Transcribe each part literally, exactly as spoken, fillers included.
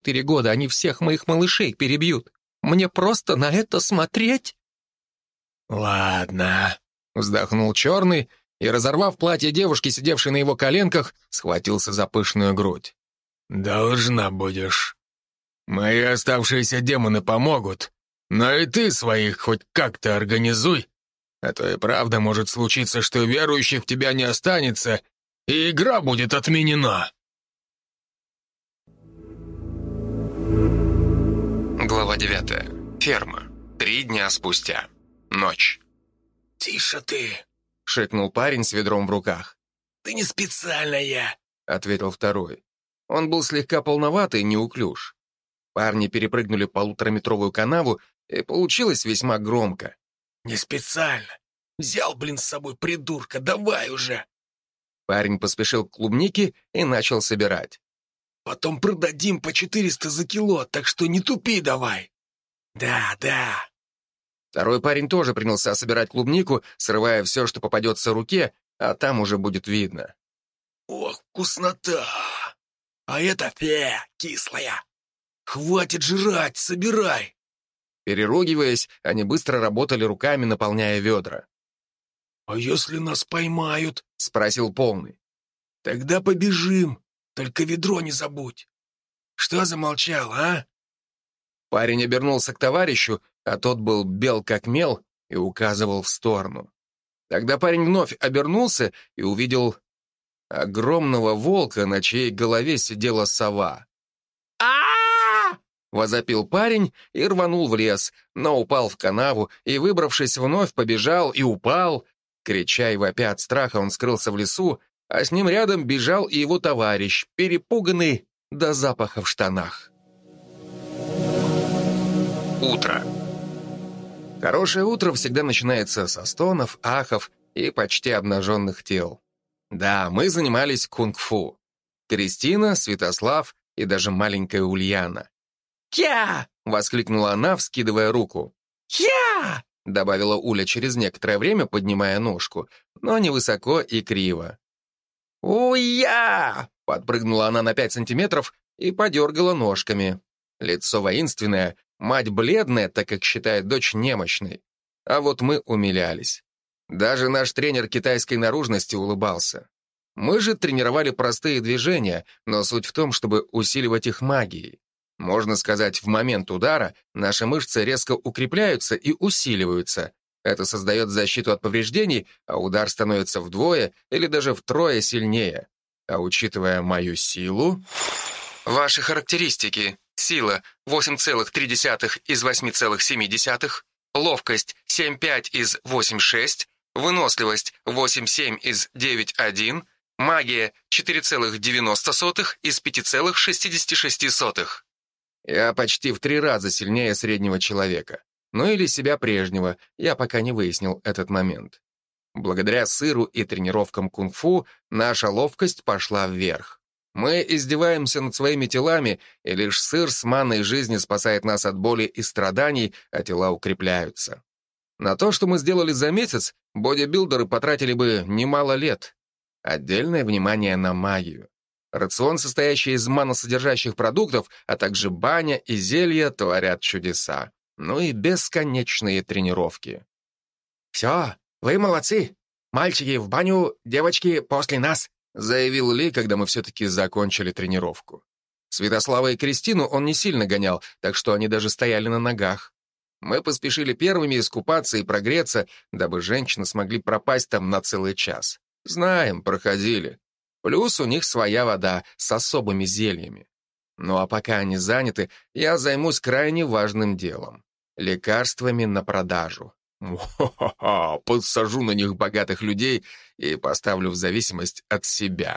четыре года они всех моих малышей перебьют. Мне просто на это смотреть?» «Ладно», — вздохнул Черный и, разорвав платье девушки, сидевшей на его коленках, схватился за пышную грудь. «Должна будешь. Мои оставшиеся демоны помогут, но и ты своих хоть как-то организуй, а то и правда может случиться, что верующих в тебя не останется, и игра будет отменена». Глава девятая. Ферма. Три дня спустя. Ночь. «Тише ты!» — шикнул парень с ведром в руках. «Ты не специальная!» — ответил второй. Он был слегка полноватый и неуклюж. Парни перепрыгнули полутораметровую канаву, и получилось весьма громко. «Не специально! Взял, блин, с собой придурка, давай уже!» Парень поспешил к клубнике и начал собирать. «Потом продадим по четыреста за кило, так что не тупи давай!» «Да, да!» Второй парень тоже принялся собирать клубнику, срывая все, что попадется руке, а там уже будет видно. «Ох, вкуснота! А это фе, кислая! Хватит жрать, собирай!» Переругиваясь, они быстро работали руками, наполняя ведра. «А если нас поймают?» — спросил полный. «Тогда побежим, только ведро не забудь. Что замолчал, а?» Парень обернулся к товарищу, а тот был бел как мел и указывал в сторону. Тогда парень вновь обернулся и увидел огромного волка, на чьей голове сидела сова. а возопил парень и рванул в лес, но упал в канаву и, выбравшись, вновь побежал и упал. Крича и вопя от страха, он скрылся в лесу, а с ним рядом бежал и его товарищ, перепуганный до запаха в штанах. Утро. Хорошее утро всегда начинается со стонов, ахов и почти обнаженных тел. Да, мы занимались кунг-фу. Кристина, Святослав и даже маленькая Ульяна. «Кя!» — воскликнула она, вскидывая руку. «Кя!» — добавила Уля через некоторое время, поднимая ножку, но невысоко и криво. «Уя!» — подпрыгнула она на пять сантиметров и подергала ножками. Лицо воинственное, мать бледная, так как считает дочь немощной. А вот мы умилялись. Даже наш тренер китайской наружности улыбался. Мы же тренировали простые движения, но суть в том, чтобы усиливать их магией. Можно сказать, в момент удара наши мышцы резко укрепляются и усиливаются. Это создает защиту от повреждений, а удар становится вдвое или даже втрое сильнее. А учитывая мою силу... Ваши характеристики. Сила восемь целых три десятых из восемь целых семь десятых, ловкость семь целых пять из восемь целых шесть, выносливость восемь целых семь из девять целых один, магия четыре целых девяносто сотых из пять целых шестьдесят шесть сотых. Я почти в три раза сильнее среднего человека. Ну или себя прежнего, я пока не выяснил этот момент. Благодаря сыру и тренировкам кунг-фу наша ловкость пошла вверх. Мы издеваемся над своими телами, и лишь сыр с манной жизни спасает нас от боли и страданий, а тела укрепляются. На то, что мы сделали за месяц, бодибилдеры потратили бы немало лет. Отдельное внимание на магию. Рацион, состоящий из маносодержащих продуктов, а также баня и зелья творят чудеса. Ну и бесконечные тренировки. «Все, вы молодцы. Мальчики в баню, девочки после нас», заявил Ли, когда мы все-таки закончили тренировку. Святослава и Кристину он не сильно гонял, так что они даже стояли на ногах. Мы поспешили первыми искупаться и прогреться, дабы женщины смогли пропасть там на целый час. Знаем, проходили. Плюс у них своя вода с особыми зельями. Ну а пока они заняты, я займусь крайне важным делом — лекарствами на продажу. Хо-хо-хо, подсажу на них богатых людей и поставлю в зависимость от себя.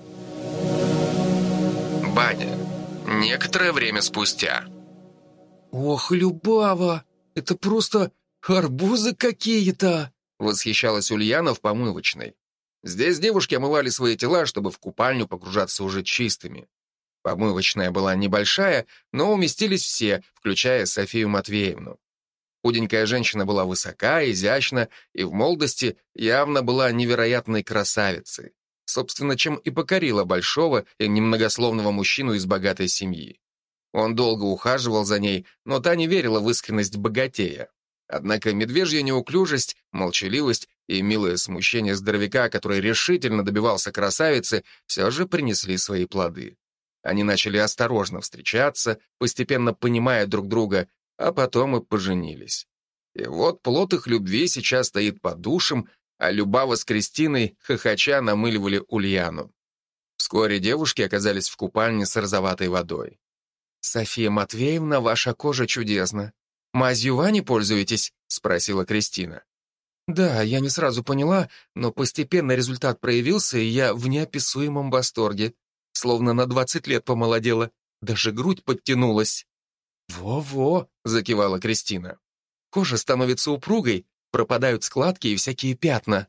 Баня. Некоторое время спустя. «Ох, Любава, это просто арбузы какие-то!» Восхищалась Ульяна в помывочной. Здесь девушки омывали свои тела, чтобы в купальню погружаться уже чистыми. Помывочная была небольшая, но уместились все, включая Софию Матвеевну. Худенькая женщина была высока, изящна и в молодости явно была невероятной красавицей. Собственно, чем и покорила большого и немногословного мужчину из богатой семьи. Он долго ухаживал за ней, но та не верила в искренность богатея. Однако медвежья неуклюжесть, молчаливость и милое смущение здоровяка, который решительно добивался красавицы, все же принесли свои плоды. Они начали осторожно встречаться, постепенно понимая друг друга, а потом и поженились. И вот плод их любви сейчас стоит под душем, а Любава с Кристиной хохоча намыливали Ульяну. Вскоре девушки оказались в купальне с розоватой водой. «София Матвеевна, ваша кожа чудесна. Мазью Вани пользуетесь?» — спросила Кристина. «Да, я не сразу поняла, но постепенно результат проявился, и я в неописуемом восторге. Словно на двадцать лет помолодела. Даже грудь подтянулась». «Во-во», — закивала Кристина. «Кожа становится упругой, пропадают складки и всякие пятна».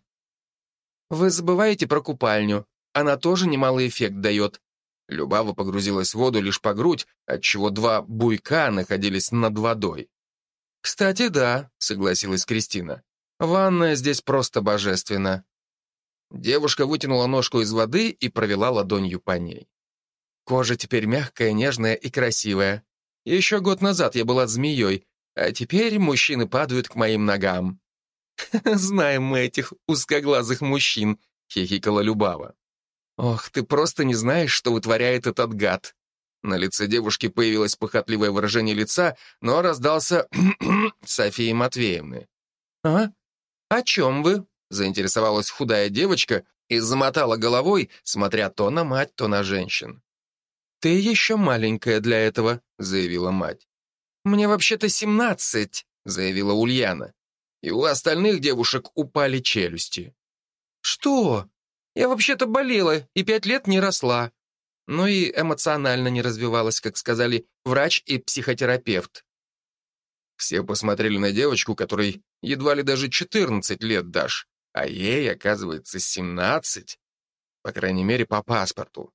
«Вы забываете про купальню. Она тоже немалый эффект дает». Любава погрузилась в воду лишь по грудь, отчего два буйка находились над водой. «Кстати, да», — согласилась Кристина. «Ванная здесь просто божественна». Девушка вытянула ножку из воды и провела ладонью по ней. «Кожа теперь мягкая, нежная и красивая. Еще год назад я была змеей, а теперь мужчины падают к моим ногам». «Знаем мы этих узкоглазых мужчин», — хихикала Любава. «Ох, ты просто не знаешь, что вытворяет этот гад». На лице девушки появилось похотливое выражение лица, но раздался Софии Матвеевны. «А? О чем вы?» — заинтересовалась худая девочка и замотала головой, смотря то на мать, то на женщин. «Ты еще маленькая для этого», — заявила мать. «Мне вообще-то семнадцать», — заявила Ульяна. И у остальных девушек упали челюсти. «Что? Я вообще-то болела и пять лет не росла. Ну и эмоционально не развивалась, как сказали врач и психотерапевт». Все посмотрели на девочку, которой едва ли даже четырнадцать лет дашь, а ей, оказывается, семнадцать. По крайней мере, по паспорту.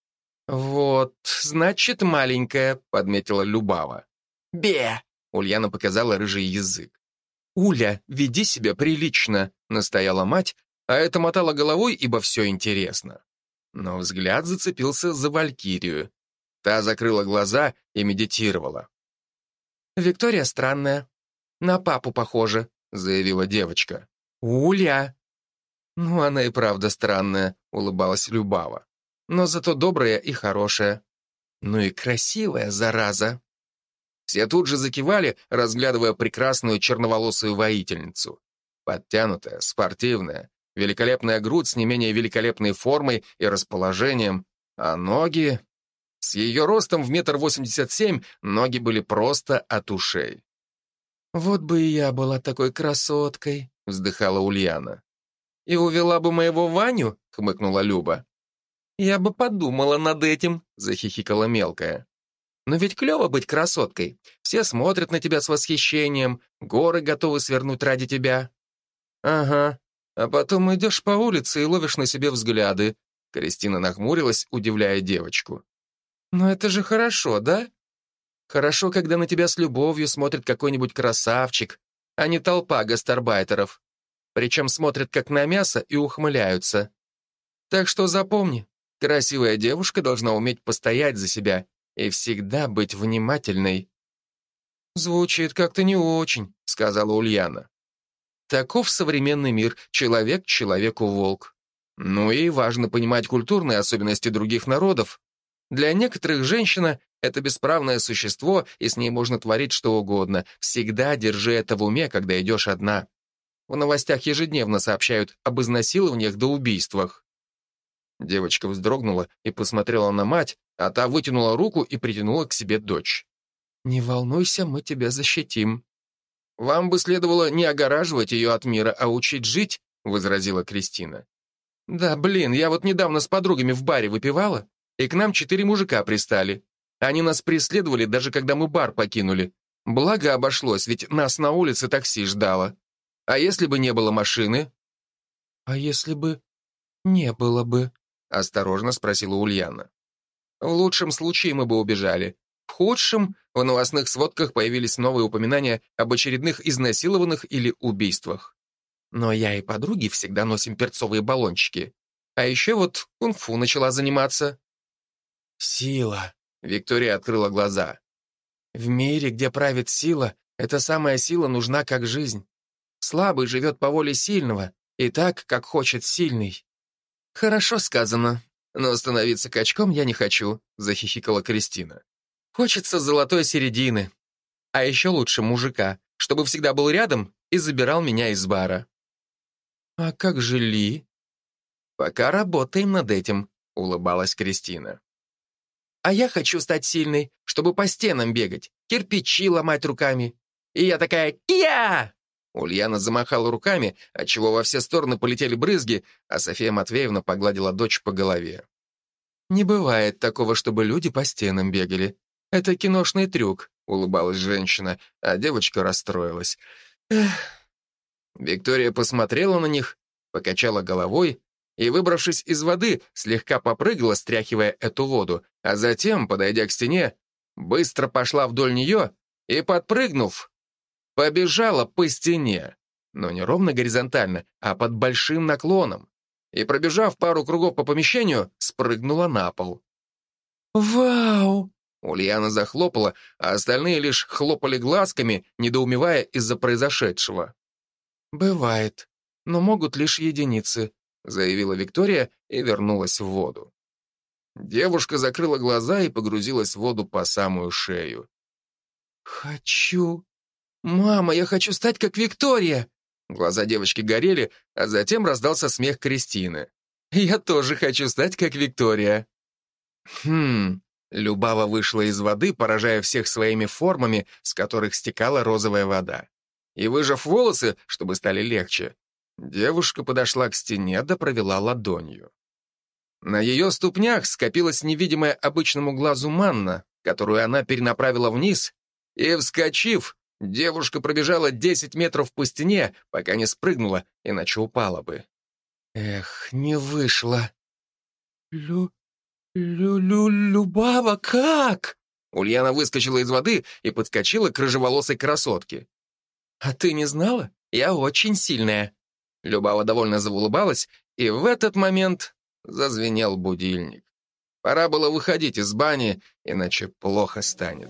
«Вот, значит, маленькая», — подметила Любава. «Бе!» — Ульяна показала рыжий язык. «Уля, веди себя прилично», — настояла мать, а это мотала головой, ибо все интересно. Но взгляд зацепился за Валькирию. Та закрыла глаза и медитировала. «Виктория странная. На папу похожа», — заявила девочка. «Уля!» «Ну, она и правда странная», — улыбалась Любава. «Но зато добрая и хорошая. Ну и красивая, зараза». Все тут же закивали, разглядывая прекрасную черноволосую воительницу. Подтянутая, спортивная, великолепная грудь с не менее великолепной формой и расположением, а ноги... С ее ростом в метр восемьдесят семь ноги были просто от ушей. «Вот бы и я была такой красоткой», — вздыхала Ульяна. «И увела бы моего Ваню?» — хмыкнула Люба. «Я бы подумала над этим», — захихикала мелкая. «Но ведь клево быть красоткой. Все смотрят на тебя с восхищением, горы готовы свернуть ради тебя». «Ага, а потом идешь по улице и ловишь на себе взгляды». Кристина нахмурилась, удивляя девочку. «Но это же хорошо, да? Хорошо, когда на тебя с любовью смотрит какой-нибудь красавчик, а не толпа гастарбайтеров. Причем смотрят как на мясо и ухмыляются. Так что запомни, красивая девушка должна уметь постоять за себя и всегда быть внимательной». «Звучит как-то не очень», — сказала Ульяна. «Таков современный мир, человек человеку волк. Ну и важно понимать культурные особенности других народов. Для некоторых женщина — это бесправное существо, и с ней можно творить что угодно. Всегда держи это в уме, когда идешь одна. В новостях ежедневно сообщают об изнасилованиях до убийствах». Девочка вздрогнула и посмотрела на мать, а та вытянула руку и притянула к себе дочь. «Не волнуйся, мы тебя защитим». «Вам бы следовало не огораживать ее от мира, а учить жить», — возразила Кристина. «Да, блин, я вот недавно с подругами в баре выпивала, и к нам четыре мужика пристали. Они нас преследовали, даже когда мы бар покинули. Благо обошлось, ведь нас на улице такси ждало. А если бы не было машины?» «А если бы не было бы?» — осторожно спросила Ульяна. «В лучшем случае мы бы убежали. В худшем в новостных сводках появились новые упоминания об очередных изнасилованных или убийствах. Но я и подруги всегда носим перцовые баллончики. А еще вот кунг-фу начала заниматься». «Сила!» — Виктория открыла глаза. В мире, где правит сила, эта самая сила нужна как жизнь. Слабый живет по воле сильного, и так, как хочет сильный. Хорошо сказано, но становиться качком я не хочу, захихикала Кристина. Хочется золотой середины. А еще лучше мужика, чтобы всегда был рядом и забирал меня из бара. А как же Ли? Пока работаем над этим, улыбалась Кристина. А я хочу стать сильной, чтобы по стенам бегать, кирпичи ломать руками. И я такая «Кия!» Ульяна замахала руками, отчего во все стороны полетели брызги, а София Матвеевна погладила дочь по голове. «Не бывает такого, чтобы люди по стенам бегали. Это киношный трюк», — улыбалась женщина, а девочка расстроилась. «Эх». Виктория посмотрела на них, покачала головой и, выбравшись из воды, слегка попрыгала, стряхивая эту воду, а затем, подойдя к стене, быстро пошла вдоль нее и, подпрыгнув, побежала по стене, но не ровно горизонтально, а под большим наклоном, и, пробежав пару кругов по помещению, спрыгнула на пол. «Вау!» Ульяна захлопала, а остальные лишь хлопали глазками, недоумевая из-за произошедшего. «Бывает, но могут лишь единицы», заявила Виктория и вернулась в воду. Девушка закрыла глаза и погрузилась в воду по самую шею. «Хочу... Мама, я хочу стать как Виктория!» Глаза девочки горели, а затем раздался смех Кристины. «Я тоже хочу стать как Виктория!» «Хм...» Любава вышла из воды, поражая всех своими формами, с которых стекала розовая вода. И, выжав волосы, чтобы стали легче, девушка подошла к стене да провела ладонью. На ее ступнях скопилась невидимая обычному глазу манна, которую она перенаправила вниз, и, вскочив, девушка пробежала десять метров по стене, пока не спрыгнула, иначе упала бы. Эх, не вышло. Лю... Лю-лю-Любава, как? Ульяна выскочила из воды и подскочила к рыжеволосой красотке. «А ты не знала? Я очень сильная». Любава довольно заулыбалась, и в этот момент зазвенел будильник. Пора было выходить из бани, иначе плохо станет.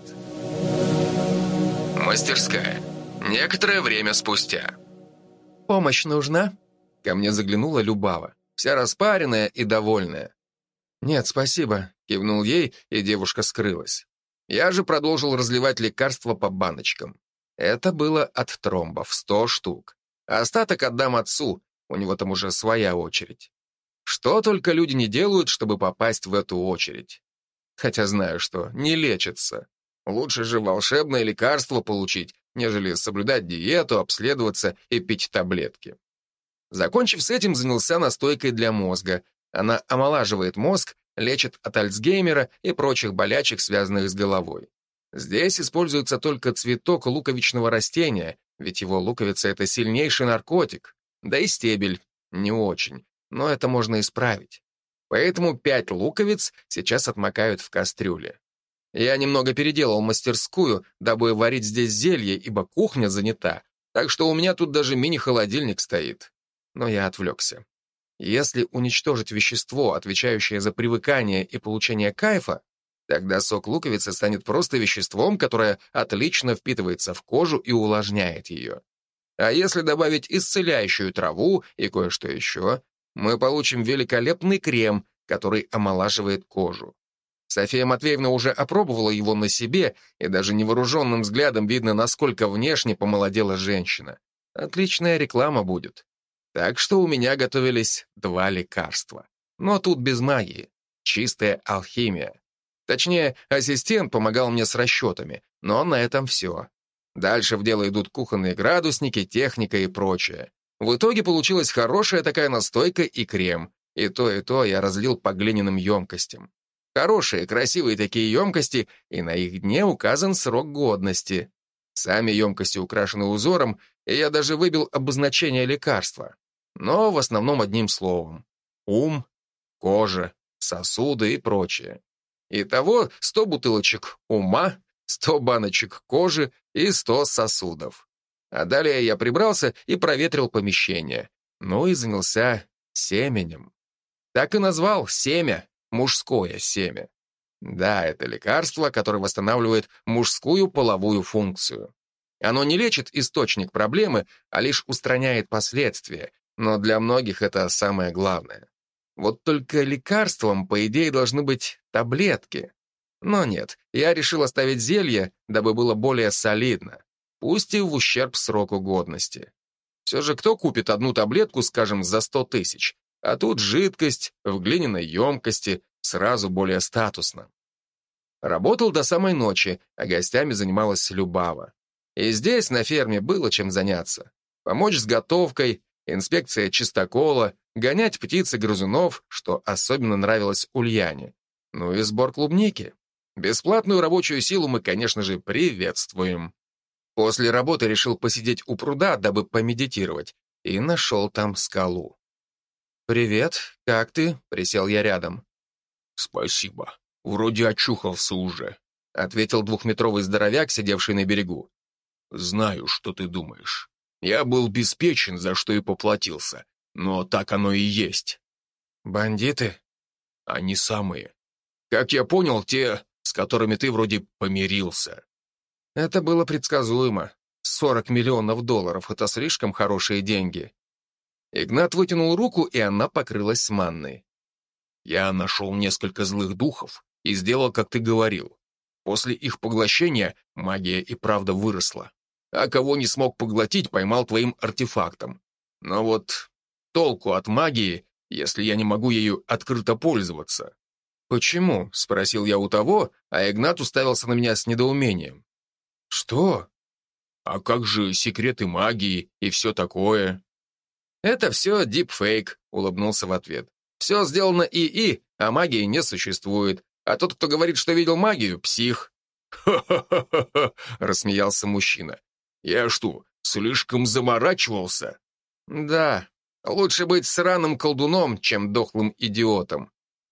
Мастерская. Некоторое время спустя. «Помощь нужна?» Ко мне заглянула Любава, вся распаренная и довольная. «Нет, спасибо», — кивнул ей, и девушка скрылась. Я же продолжил разливать лекарства по баночкам. Это было от тромбов, сто штук. А остаток отдам отцу, у него там уже своя очередь. Что только люди не делают, чтобы попасть в эту очередь. Хотя знаю, что не лечится. Лучше же волшебное лекарство получить, нежели соблюдать диету, обследоваться и пить таблетки. Закончив с этим, занялся настойкой для мозга. Она омолаживает мозг, лечит от Альцгеймера и прочих болячек, связанных с головой. Здесь используется только цветок луковичного растения, ведь его луковица — это сильнейший наркотик. Да и стебель не очень, но это можно исправить. Поэтому пять луковиц сейчас отмокают в кастрюле. Я немного переделал мастерскую, дабы варить здесь зелье, ибо кухня занята, так что у меня тут даже мини-холодильник стоит. Но я отвлекся. Если уничтожить вещество, отвечающее за привыкание и получение кайфа, тогда сок луковицы станет просто веществом, которое отлично впитывается в кожу и увлажняет ее. А если добавить исцеляющую траву и кое-что еще, мы получим великолепный крем, который омолаживает кожу. София Матвеевна уже опробовала его на себе, и даже невооруженным взглядом видно, насколько внешне помолодела женщина. Отличная реклама будет. Так что у меня готовились два лекарства. Но тут без магии. Чистая алхимия. Точнее, ассистент помогал мне с расчетами, но на этом все. Дальше в дело идут кухонные градусники, техника и прочее. В итоге получилась хорошая такая настойка и крем. И то, и то я разлил по глиняным емкостям. Хорошие, красивые такие емкости, и на их дне указан срок годности. Сами емкости украшены узором, и я даже выбил обозначение лекарства. Но в основном одним словом. Ум, кожа, сосуды и прочее. Итого сто бутылочек ума, сто баночек кожи и сто сосудов. А далее я прибрался и проветрил помещение. Ну и занялся семенем. Так и назвал семя, мужское семя. Да, это лекарство, которое восстанавливает мужскую половую функцию. Оно не лечит источник проблемы, а лишь устраняет последствия, но для многих это самое главное. Вот только лекарством, по идее, должны быть таблетки. Но нет, я решил оставить зелье, дабы было более солидно, пусть и в ущерб сроку годности. Все же кто купит одну таблетку, скажем, за сто тысяч, а тут жидкость в глиняной емкости, сразу более статусно. Работал до самой ночи, а гостями занималась Любава. И здесь, на ферме, было чем заняться. Помочь с готовкой, инспекция чистокола, гонять птиц и грызунов, что особенно нравилось Ульяне. Ну и сбор клубники. Бесплатную рабочую силу мы, конечно же, приветствуем. После работы решил посидеть у пруда, дабы помедитировать, и нашел там скалу. «Привет, как ты?» — присел я рядом. «Спасибо. Вроде очухался уже», — ответил двухметровый здоровяк, сидевший на берегу. «Знаю, что ты думаешь. Я был беспечен, за что и поплатился, но так оно и есть». «Бандиты?» «Они самые. Как я понял, те, с которыми ты вроде помирился». Это было предсказуемо. сорок миллионов долларов — это слишком хорошие деньги. Игнат вытянул руку, и она покрылась манной. «Я нашел несколько злых духов и сделал, как ты говорил. После их поглощения магия и правда выросла. А кого не смог поглотить, поймал твоим артефактом. Но вот толку от магии, если я не могу ею открыто пользоваться». «Почему?» — спросил я у того, а Игнат уставился на меня с недоумением. «Что?» «А как же секреты магии и все такое?» «Это все дипфейк», — улыбнулся в ответ. «Все сделано ИИ, а магии не существует. А тот, кто говорит, что видел магию, псих». «Ха-ха-ха-ха!» — рассмеялся мужчина. «Я что, слишком заморачивался?» «Да, лучше быть сраным колдуном, чем дохлым идиотом».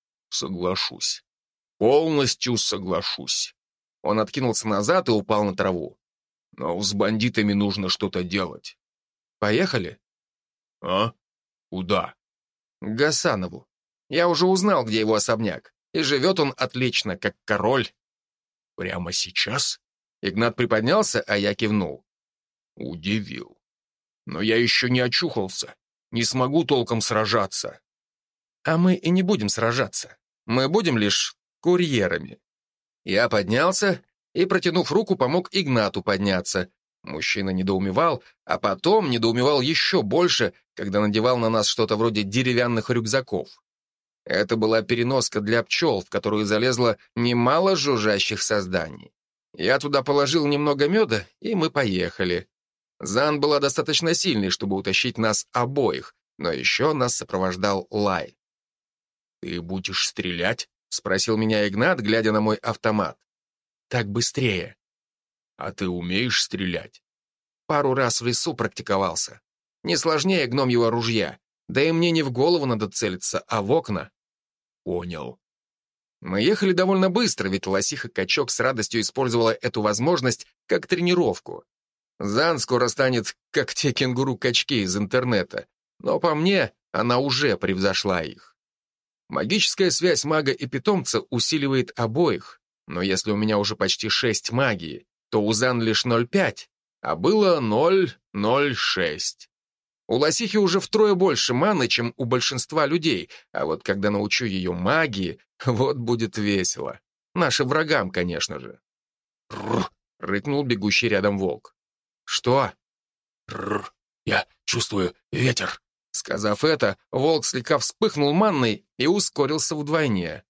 «Соглашусь. Полностью соглашусь». Он откинулся назад и упал на траву. «Но с бандитами нужно что-то делать». «Поехали?» «А? Куда?» «К Гасанову. Я уже узнал, где его особняк. И живет он отлично, как король». «Прямо сейчас?» Игнат приподнялся, а я кивнул. «Удивил. Но я еще не очухался. Не смогу толком сражаться». «А мы и не будем сражаться. Мы будем лишь курьерами». Я поднялся и, протянув руку, помог Игнату подняться. Мужчина недоумевал, а потом недоумевал еще больше, когда надевал на нас что-то вроде деревянных рюкзаков. Это была переноска для пчел, в которую залезло немало жужжащих созданий. Я туда положил немного меда, и мы поехали. Зан была достаточно сильной, чтобы утащить нас обоих, но еще нас сопровождал Лай. «Ты будешь стрелять?» — спросил меня Игнат, глядя на мой автомат. «Так быстрее». «А ты умеешь стрелять?» Пару раз в лесу практиковался. Не сложнее гномьего ружья. Да и мне не в голову надо целиться, а в окна. «Понял». Мы ехали довольно быстро, ведь лосиха-качок с радостью использовала эту возможность как тренировку. Зан скоро станет, как те кенгуру-качки из интернета. Но по мне, она уже превзошла их. Магическая связь мага и питомца усиливает обоих. Но если у меня уже почти шесть магии, то у Зан лишь ноль пять, а было ноль ноль шесть. У лосихи уже втрое больше маны, чем у большинства людей, а вот когда научу ее магии, вот будет весело. Нашим врагам, конечно же. «Рррр!» — рыкнул бегущий рядом волк. «Что?» «Рррр! Я чувствую ветер!» Сказав это, волк слегка вспыхнул манной и ускорился вдвойне.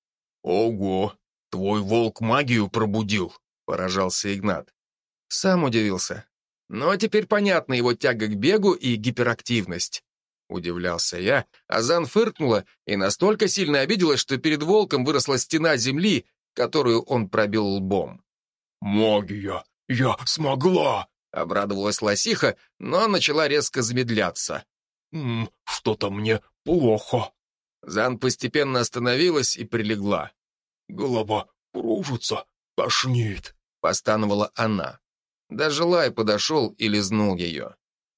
«Ого! Твой волк магию пробудил!» — поражался Игнат. Сам удивился. Но теперь понятна его тяга к бегу и гиперактивность. Удивлялся я, а Зан фыркнула и настолько сильно обиделась, что перед волком выросла стена земли, которую он пробил лбом. «Магия! Я смогла!» — обрадовалась лосиха, но начала резко замедляться. «М, что-то мне плохо». Зан постепенно остановилась и прилегла. «Голова кружится, тошнит», — постановала она. Даже Лай подошел и лизнул ее.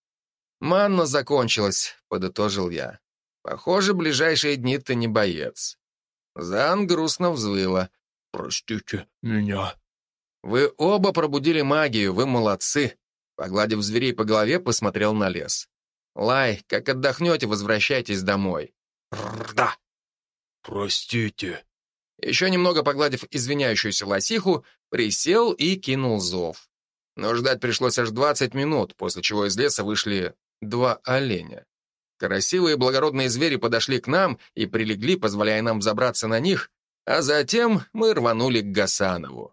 «Манна закончилась», — подытожил я. «Похоже, ближайшие дни ты не боец». Зан грустно взвыла. «Простите меня». «Вы оба пробудили магию, вы молодцы». Погладив зверей по голове, посмотрел на лес. «Лай, как отдохнете, возвращайтесь домой». «Да». «Простите». Еще немного погладив извиняющуюся лосиху, присел и кинул зов. Но ждать пришлось аж двадцать минут, после чего из леса вышли два оленя. Красивые благородные звери подошли к нам и прилегли, позволяя нам взобраться на них, а затем мы рванули к Гасанову.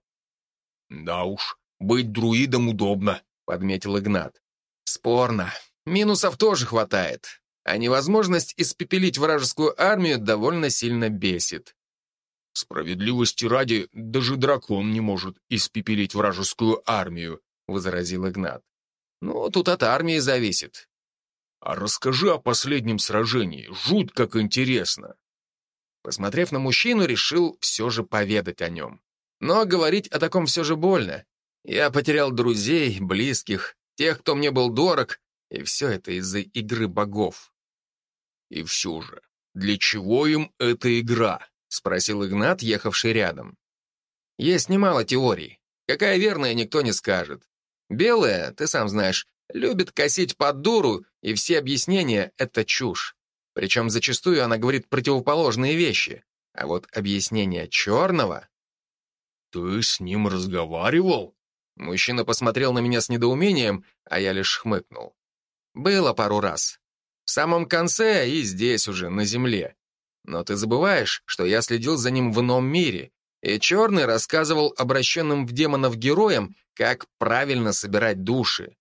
«Да уж, быть друидом удобно», — подметил Игнат. «Спорно. Минусов тоже хватает. А невозможность испепелить вражескую армию довольно сильно бесит». «Справедливости ради, даже дракон не может испепелить вражескую армию», — возразил Игнат. «Ну, тут от армии зависит». «А расскажи о последнем сражении, жуть как интересно». Посмотрев на мужчину, решил все же поведать о нем. Но говорить о таком все же больно. Я потерял друзей, близких, тех, кто мне был дорог, и все это из-за игры богов. «И все же, для чего им эта игра?» — спросил Игнат, ехавший рядом. Есть немало теорий. Какая верная, никто не скажет. Белая, ты сам знаешь, любит косить под дуру, и все объяснения — это чушь. Причем зачастую она говорит противоположные вещи. А вот объяснение черного... «Ты с ним разговаривал?» Мужчина посмотрел на меня с недоумением, а я лишь хмыкнул. Было пару раз. В самом конце и здесь уже, на земле. Но ты забываешь, что я следил за ним в ином мире, и Черный рассказывал обращенным в демонов героям, как правильно собирать души.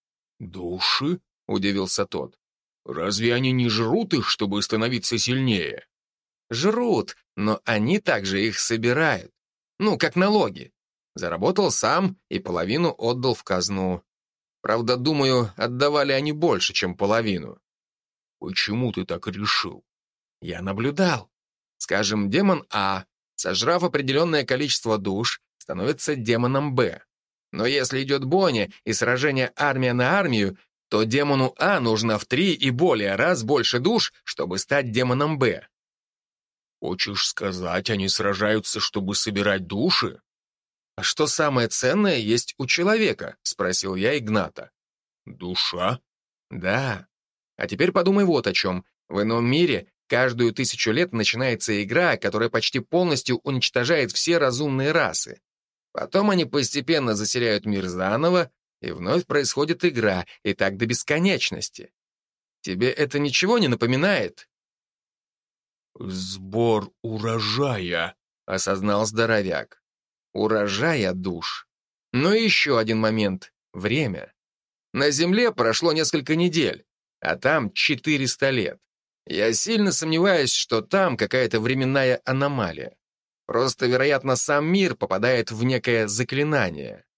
«Души?» — удивился тот. «Разве они не жрут их, чтобы становиться сильнее?» Жрут, но они также их собирают. Ну, как налоги. Заработал сам и половину отдал в казну. Правда, думаю, отдавали они больше, чем половину. «Почему ты так решил?» Я наблюдал. Скажем, демон А, сожрав определенное количество душ, становится демоном Б. Но если идет бойня и сражение армия на армию, то демону А нужно в три и более раз больше душ, чтобы стать демоном Б. «Хочешь сказать, они сражаются, чтобы собирать души?» «А что самое ценное есть у человека?» — спросил я Игната. «Душа?» «Да. А теперь подумай вот о чем. В ином мире каждую тысячу лет начинается игра, которая почти полностью уничтожает все разумные расы. Потом они постепенно заселяют мир заново, и вновь происходит игра, и так до бесконечности. Тебе это ничего не напоминает?» «Сбор урожая», — осознал здоровяк. «Урожая душ. Но еще один момент — время. На Земле прошло несколько недель, а там четыреста лет. Я сильно сомневаюсь, что там какая-то временная аномалия. Просто, вероятно, сам мир попадает в некое заклинание».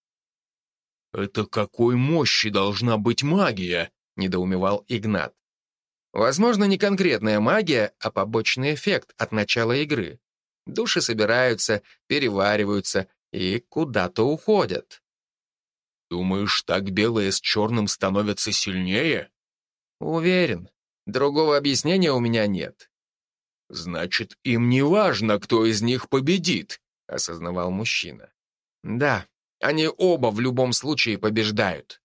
«Это какой мощи должна быть магия?» — недоумевал Игнат. Возможно, не конкретная магия, а побочный эффект от начала игры. Души собираются, перевариваются и куда-то уходят. «Думаешь, так белые с черным становятся сильнее?» Уверен. Другого объяснения у меня нет. «Значит, им не важно, кто из них победит», — осознавал мужчина. Да, они оба в любом случае побеждают.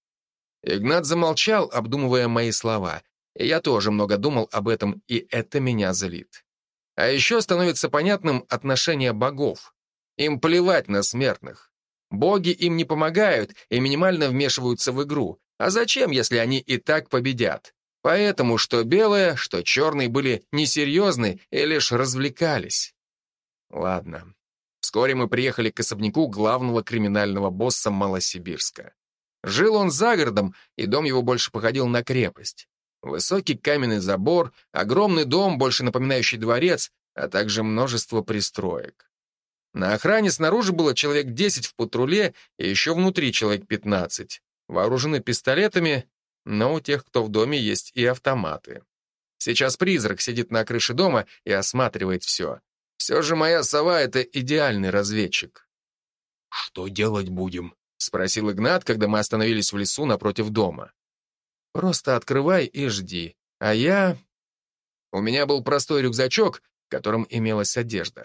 Игнат замолчал, обдумывая мои слова. И я тоже много думал об этом, и это меня злит. А еще становится понятным отношение богов. Им плевать на смертных. Боги им не помогают и минимально вмешиваются в игру. А зачем, если они и так победят? Поэтому что белое, что черный были несерьезны и лишь развлекались. Ладно. Вскоре мы приехали к особняку главного криминального босса Малосибирска. Жил он за городом, и дом его больше походил на крепость. Высокий каменный забор, огромный дом, больше напоминающий дворец, а также множество пристроек. На охране снаружи было человек десять в патруле и еще внутри человек пятнадцать. Вооружены пистолетами, но у тех, кто в доме, есть и автоматы. Сейчас призрак сидит на крыше дома и осматривает все. Все же моя сова — это идеальный разведчик. «Что делать будем?» — спросил Игнат, когда мы остановились в лесу напротив дома. «Просто открывай и жди. А я...» У меня был простой рюкзачок, в котором имелась одежда.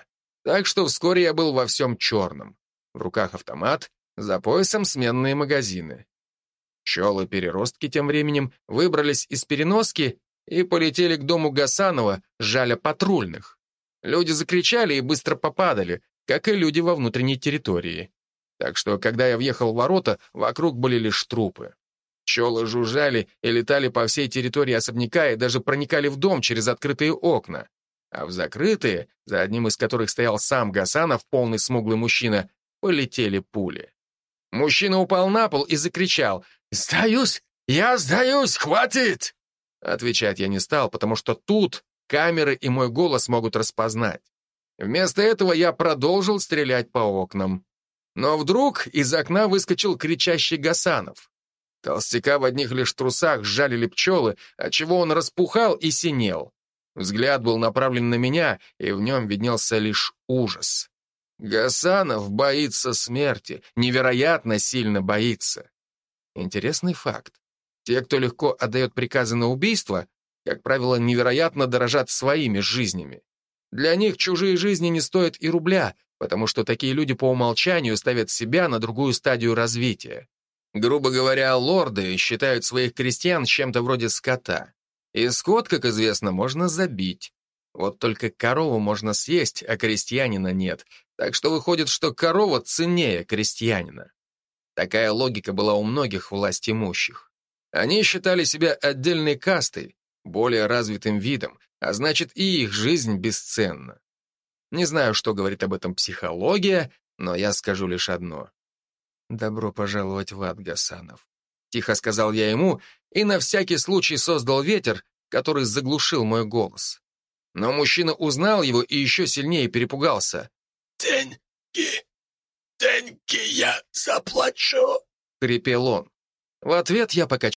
Так что вскоре я был во всем черном. В руках автомат, за поясом сменные магазины. Пчелы-переростки тем временем выбрались из переноски и полетели к дому Гасанова, жаля патрульных. Люди закричали и быстро попадали, как и люди во внутренней территории. Так что, когда я въехал в ворота, вокруг были лишь трупы. Пчелы жужжали и летали по всей территории особняка и даже проникали в дом через открытые окна. А в закрытые, за одним из которых стоял сам Гасанов, полный смуглый мужчина, полетели пули. Мужчина упал на пол и закричал: «Сдаюсь! Я сдаюсь! Хватит!» Отвечать я не стал, потому что тут камеры и мой голос могут распознать. Вместо этого я продолжил стрелять по окнам. Но вдруг из окна выскочил кричащий Гасанов. Толстяка в одних лишь трусах сжалили пчелы, отчего он распухал и синел. Взгляд был направлен на меня, и в нем виднелся лишь ужас. Гасанов боится смерти, невероятно сильно боится. Интересный факт. Те, кто легко отдает приказы на убийство, как правило, невероятно дорожат своими жизнями. Для них чужие жизни не стоят и рубля, потому что такие люди по умолчанию ставят себя на другую стадию развития. Грубо говоря, лорды считают своих крестьян чем-то вроде скота. И скот, как известно, можно забить. Вот только корову можно съесть, а крестьянина нет. Так что выходит, что корова ценнее крестьянина. Такая логика была у многих властимущих. Они считали себя отдельной кастой, более развитым видом, а значит, и их жизнь бесценна. Не знаю, что говорит об этом психология, но я скажу лишь одно. «Добро пожаловать в ад, Гасанов», — тихо сказал я ему и на всякий случай создал ветер, который заглушил мой голос. Но мужчина узнал его и еще сильнее перепугался. «Деньги, деньги я заплачу», — хрипел он. В ответ я покачал